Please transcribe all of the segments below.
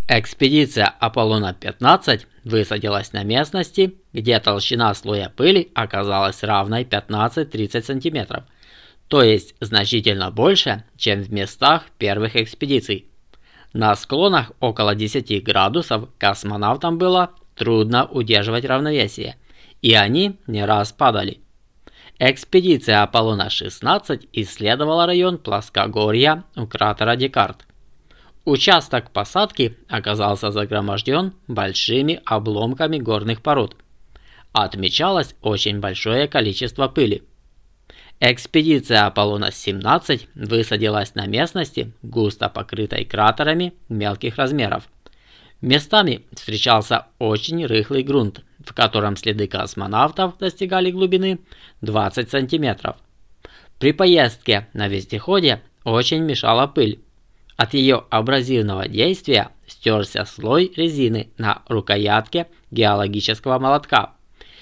Экспедиция Аполлона-15 высадилась на местности, где толщина слоя пыли оказалась равной 15-30 см, то есть значительно больше, чем в местах первых экспедиций. На склонах около 10 градусов космонавтам было трудно удерживать равновесие, и они не раз падали. Экспедиция Аполлона-16 исследовала район плоскогорья у кратера Декарт. Участок посадки оказался загроможден большими обломками горных пород. Отмечалось очень большое количество пыли. Экспедиция Аполлона-17 высадилась на местности, густо покрытой кратерами мелких размеров. Местами встречался очень рыхлый грунт, в котором следы космонавтов достигали глубины 20 см. При поездке на вездеходе очень мешала пыль. От ее абразивного действия стерся слой резины на рукоятке геологического молотка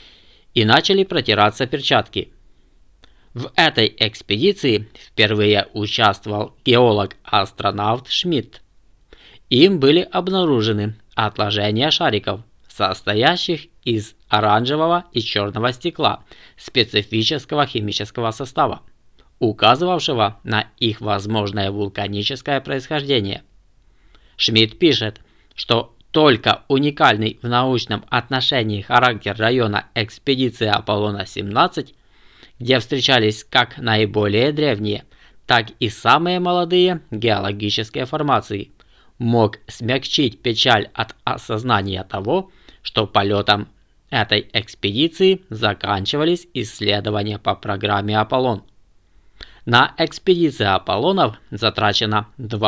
и начали протираться перчатки. В этой экспедиции впервые участвовал геолог-астронавт Шмидт. Им были обнаружены отложения шариков, состоящих из оранжевого и черного стекла специфического химического состава, указывавшего на их возможное вулканическое происхождение. Шмидт пишет, что только уникальный в научном отношении характер района экспедиции Аполлона-17, где встречались как наиболее древние, так и самые молодые геологические формации, мог смягчить печаль от осознания того, что полетом этой экспедиции заканчивались исследования по программе Аполлон. На экспедиции Аполлонов затрачено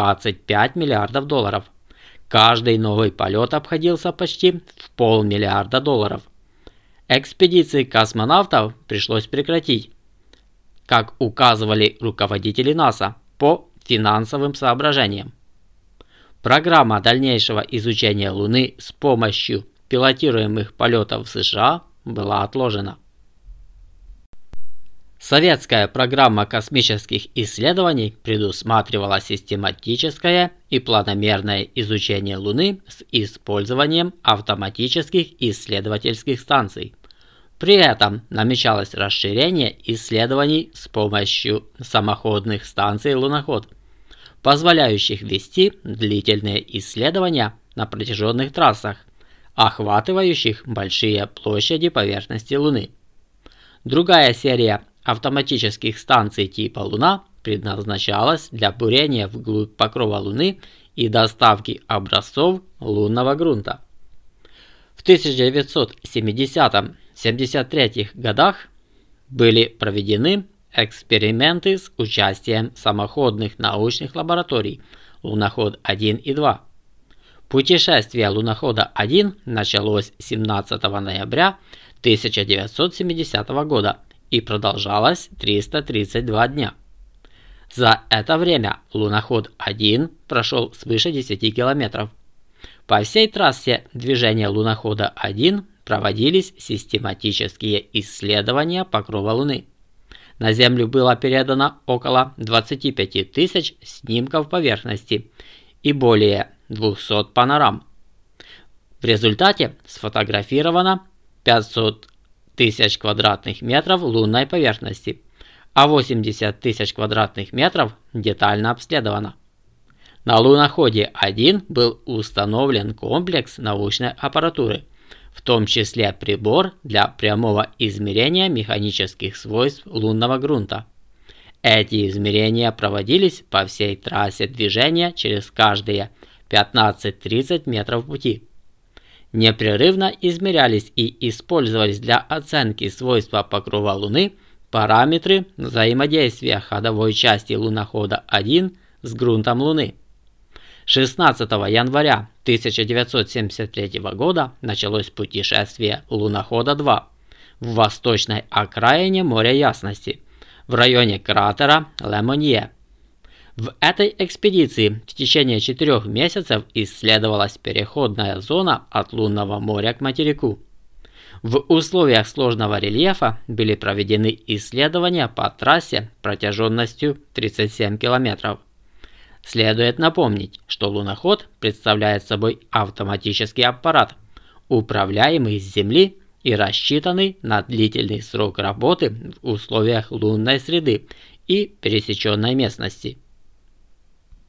25 миллиардов долларов. Каждый новый полет обходился почти в $500 миллиарда. Экспедиции космонавтов пришлось прекратить, как указывали руководители НАСА, по финансовым соображениям. Программа дальнейшего изучения Луны с помощью пилотируемых полетов в США была отложена. Советская программа космических исследований предусматривала систематическое и планомерное изучение Луны с использованием автоматических исследовательских станций. При этом намечалось расширение исследований с помощью самоходных станций-луноход, позволяющих вести длительные исследования на протяженных трассах, охватывающих большие площади поверхности Луны. Другая серия автоматических станций типа Луна предназначалась для бурения вглубь покрова Луны и доставки образцов лунного грунта. В 1970-73 годах были проведены эксперименты с участием самоходных научных лабораторий Луноход-1 и 2. Путешествие Лунохода-1 началось 17 ноября 1970 года и продолжалось 332 дня. За это время Луноход-1 прошел свыше 10 километров. По всей трассе движения Лунохода-1 проводились систематические исследования покрова Луны. На Землю было передано около 25 тысяч снимков поверхности и более 200 панорам. В результате сфотографировано 500 тысяч квадратных метров лунной поверхности, а 80 тысяч квадратных метров детально обследовано. На Луноходе-1 был установлен комплекс научной аппаратуры, в том числе прибор для прямого измерения механических свойств лунного грунта. Эти измерения проводились по всей трассе движения через каждые 15-30 метров пути. Непрерывно измерялись и использовались для оценки свойства покрова Луны параметры взаимодействия ходовой части Лунохода-1 с грунтом Луны. 16 января 1973 года началось путешествие Лунохода-2 в восточной окраине моря Ясности, в районе кратера Ле-Монье. В этой экспедиции в течение 4 месяцев исследовалась переходная зона от лунного моря к материку. В условиях сложного рельефа были проведены исследования по трассе протяженностью 37 километров. Следует напомнить, что луноход представляет собой автоматический аппарат, управляемый с Земли и рассчитанный на длительный срок работы в условиях лунной среды и пересеченной местности.